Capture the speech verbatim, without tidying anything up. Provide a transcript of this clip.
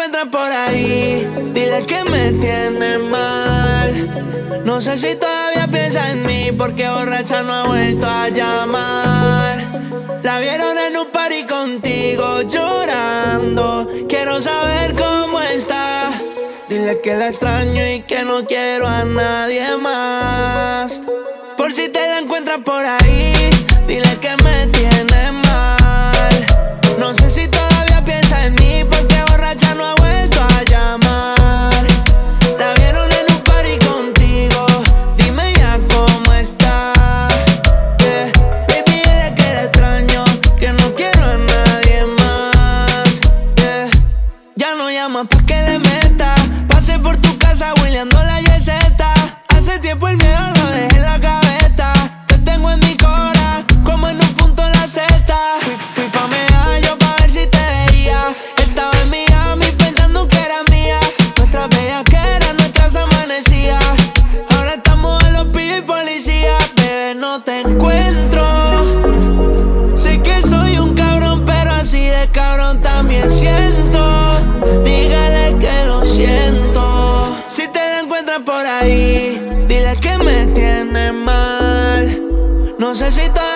encuentras por ahí, dile que me tiene mal. No sé si todavía piensa en mí, porque borracha no ha vuelto a llamar. La vieron en un party contigo llorando. Quiero saber cómo está. Dile que la extraño y que no quiero a nadie más. Por si te la encuentras por ahí, dile que me tiene mal. No sé si todavía piensa en mí, porque borracha no ha vuelto a llamar. La vieron en un party contigo, dime ya cómo está. Yeah. Baby, dile que la extraño, que no quiero a nadie más. Yeah. Ya no llamas pa' que le meta. Pasé por tu casa hueleando la yeseta. Hace tiempo el miedo lo dejé en la gaveta. Te tengo en mi cora, como en un punto en la zeta. Fui, fui pa' Medallo pa' ver si te veía. Estaba en Miami pensando que era mía. Nuestras bellaqueras, nuestras amanecías. Ahora estamos en los pillos y policías. Bebé, no te encuentro. Sé que soy un cabrón, pero así de cabrón también siento. Dígale que lo siento. Si te la encuentras por ahí, dile que me tiene mal. No sé si todavía